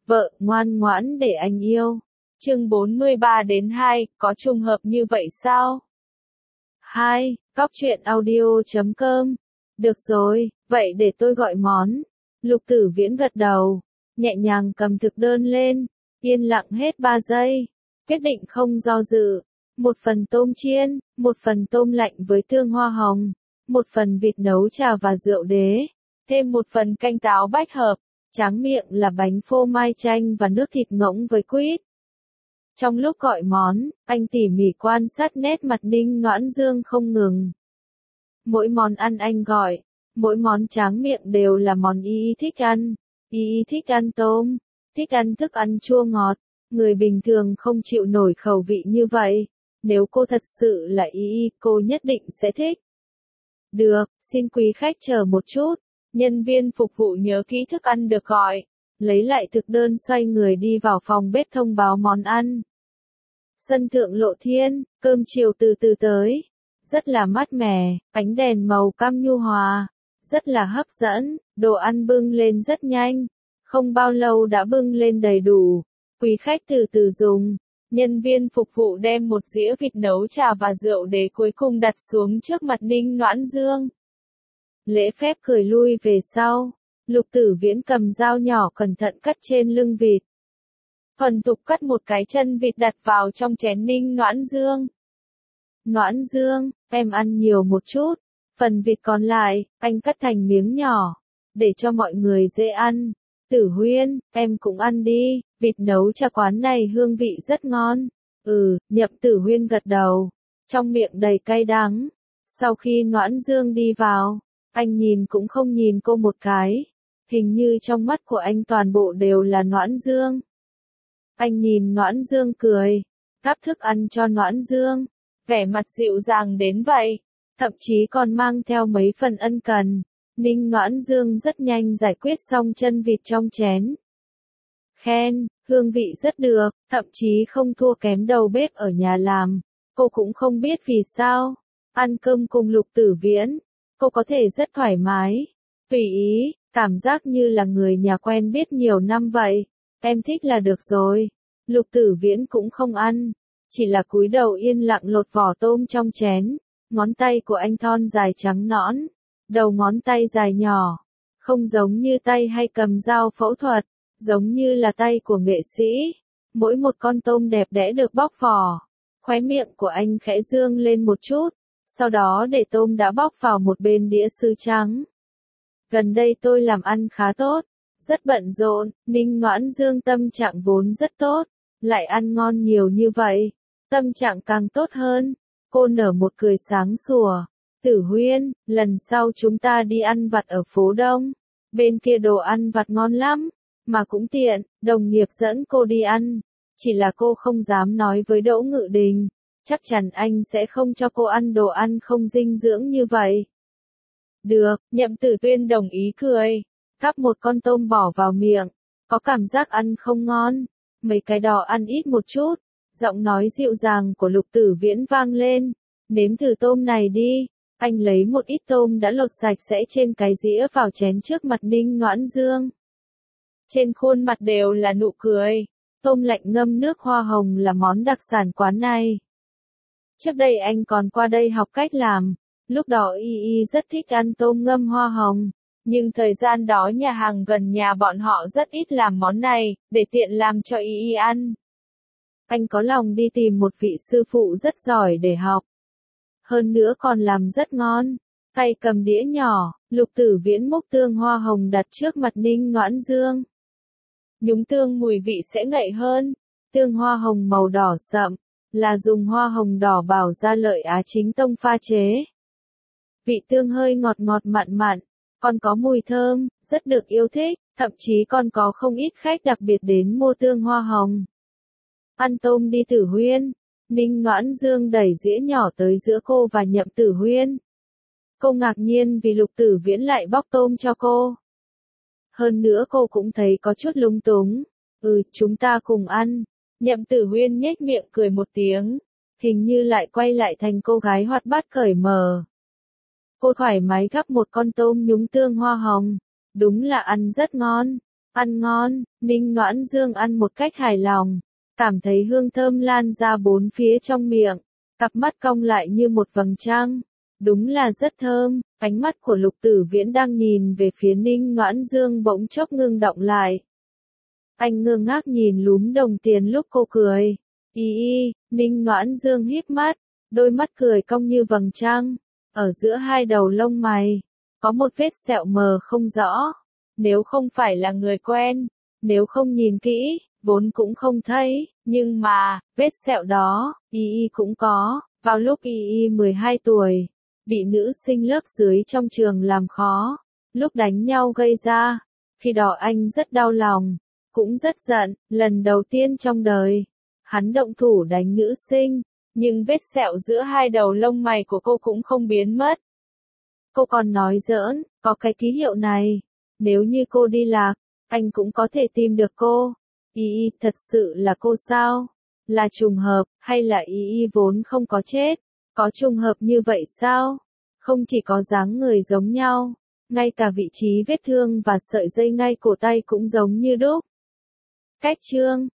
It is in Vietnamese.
Vợ, ngoan ngoãn để anh yêu. Chương 43-2, có trùng hợp như vậy sao? 2. Góc truyện audio.com. Được rồi, vậy để tôi gọi món. Lục Tử Viễn gật đầu, nhẹ nhàng cầm thực đơn lên, yên lặng hết 3 giây, quyết định không do dự. Một phần tôm chiên, một phần tôm lạnh với tương hoa hồng, một phần vịt nấu trà và rượu đế, thêm một phần canh táo bách hợp, tráng miệng là bánh phô mai chanh và nước thịt ngỗng với quýt. Trong lúc gọi món, anh tỉ mỉ quan sát nét mặt Ninh Noãn Dương không ngừng. Mỗi món ăn anh gọi, mỗi món tráng miệng đều là món y thích ăn. Y thích ăn tôm, thích ăn thức ăn chua ngọt, người bình thường không chịu nổi khẩu vị như vậy. Nếu cô thật sự là y, cô nhất định sẽ thích. Được, xin quý khách chờ một chút. Nhân viên phục vụ nhớ kỹ thức ăn được gọi. Lấy lại thực đơn xoay người đi vào phòng bếp thông báo món ăn. Sân thượng lộ thiên, cơm chiều từ từ tới. Rất là mát mẻ, ánh đèn màu cam nhu hòa. Rất là hấp dẫn, đồ ăn bưng lên rất nhanh. Không bao lâu đã bưng lên đầy đủ. Quý khách từ từ dùng. Nhân viên phục vụ đem một dĩa vịt nấu trà và rượu đế cuối cùng đặt xuống trước mặt Ninh Noãn Dương. Lễ phép cười lui về sau. Lục Tử Viễn cầm dao nhỏ cẩn thận cắt trên lưng vịt. Thuần thục cắt một cái chân vịt đặt vào trong chén Ninh Noãn Dương. Noãn Dương, em ăn nhiều một chút. Phần vịt còn lại, anh cắt thành miếng nhỏ, để cho mọi người dễ ăn. Tử Huyên, em cũng ăn đi, vịt nấu trà quán này hương vị rất ngon. Nhậm Tử Huyên gật đầu, trong miệng đầy cay đắng. Sau khi Noãn Dương đi vào, anh nhìn cũng không nhìn cô một cái. Hình như trong mắt của anh toàn bộ đều là Noãn Dương. Anh nhìn Noãn Dương cười, gắp thức ăn cho Noãn Dương, vẻ mặt dịu dàng đến vậy, thậm chí còn mang theo mấy phần ân cần. Ninh Noãn Dương rất nhanh giải quyết xong chân vịt trong chén. Khen, hương vị rất được, thậm chí không thua kém đầu bếp ở nhà làm. Cô cũng không biết vì sao. Ăn cơm cùng Lục Tử Viễn, cô có thể rất thoải mái, tùy ý, cảm giác như là người nhà quen biết nhiều năm vậy. Em thích là được rồi. Lục Tử Viễn cũng không ăn, chỉ là cúi đầu yên lặng lột vỏ tôm trong chén. Ngón tay của anh thon dài trắng nõn, đầu ngón tay dài nhỏ, không giống như tay hay cầm dao phẫu thuật, giống như là tay của nghệ sĩ. Mỗi một con tôm đẹp đẽ được bóc vỏ, khóe miệng của anh khẽ dương lên một chút, sau đó để tôm đã bóc vào một bên đĩa sứ trắng. Gần đây tôi làm ăn khá tốt, rất bận rộn. Ninh Noãn Dương tâm trạng vốn rất tốt, lại ăn ngon nhiều như vậy, tâm trạng càng tốt hơn. Cô nở một cười sáng sủa. Tử Huyên, lần sau chúng ta đi ăn vặt ở phố Đông. Bên kia đồ ăn vặt ngon lắm, mà cũng tiện, đồng nghiệp dẫn cô đi ăn. Chỉ là cô không dám nói với Đỗ Ngự Đình, chắc chắn anh sẽ không cho cô ăn đồ ăn không dinh dưỡng như vậy. Được, Nhậm Tử Tuyên đồng ý cười, cắp một con tôm bỏ vào miệng, có cảm giác ăn không ngon, mấy cái đỏ ăn ít một chút. Giọng nói dịu dàng của Lục Tử Viễn vang lên, nếm thử tôm này đi. Anh lấy một ít tôm đã lột sạch sẽ trên cái dĩa vào chén trước mặt Ninh Noãn Dương. Trên khuôn mặt đều là nụ cười. Tôm lạnh ngâm nước hoa hồng là món đặc sản quán này. Trước đây anh còn qua đây học cách làm, lúc đó y rất thích ăn tôm ngâm hoa hồng, nhưng thời gian đó nhà hàng gần nhà bọn họ rất ít làm món này, để tiện làm cho y ăn. Anh có lòng đi tìm một vị sư phụ rất giỏi để học. Hơn nữa còn làm rất ngon. Tay cầm đĩa nhỏ, Lục Tử Viễn múc tương hoa hồng đặt trước mặt Ninh Noãn Dương. Nhúng tương mùi vị sẽ ngậy hơn. Tương hoa hồng màu đỏ sậm, là dùng hoa hồng đỏ Bảo Gia Lợi Á Chính Tông pha chế. Vị tương hơi ngọt ngọt mặn mặn, còn có mùi thơm, rất được yêu thích, thậm chí còn có không ít khách đặc biệt đến mua tương hoa hồng. Ăn tôm đi Tử Huyên. Ninh Noãn Dương đẩy dĩa nhỏ tới giữa cô và Nhậm Tử Huyên. Cô ngạc nhiên vì Lục Tử Viễn lại bóc tôm cho cô. Hơn nữa cô cũng thấy có chút lung túng. Chúng ta cùng ăn. Nhậm Tử Huyên nhếch miệng cười một tiếng, hình như lại quay lại thành cô gái hoạt bát cởi mở. Cô thoải mái gắp một con tôm nhúng tương hoa hồng. Đúng là ăn rất ngon. Ăn ngon, Ninh Noãn Dương ăn một cách hài lòng, cảm thấy hương thơm lan ra bốn phía trong miệng, cặp mắt cong lại như một vầng trăng. Đúng là rất thơm, ánh mắt của Lục Tử Viễn đang nhìn về phía Ninh Noãn Dương bỗng chốc ngưng động lại. Anh ngơ ngác nhìn lúm đồng tiền lúc cô cười. Ninh Noãn Dương híp mắt, đôi mắt cười cong như vầng trăng. Ở giữa hai đầu lông mày, có một vết sẹo mờ không rõ. Nếu không phải là người quen, nếu không nhìn kỹ, vốn cũng không thấy. Nhưng mà, vết sẹo đó, cũng có. Vào lúc 12 tuổi, bị nữ sinh lớp dưới trong trường làm khó, lúc đánh nhau gây ra. Khi đó anh rất đau lòng, cũng rất giận, lần đầu tiên trong đời, hắn động thủ đánh nữ sinh, nhưng vết sẹo giữa hai đầu lông mày của cô cũng không biến mất. Cô còn nói giỡn, có cái ký hiệu này, nếu như cô đi lạc, anh cũng có thể tìm được cô. Thật sự là cô sao? Là trùng hợp, hay là vốn không có chết? Có trùng hợp như vậy sao? Không chỉ có dáng người giống nhau, ngay cả vị trí vết thương và sợi dây ngay cổ tay cũng giống như đúc. Cách chương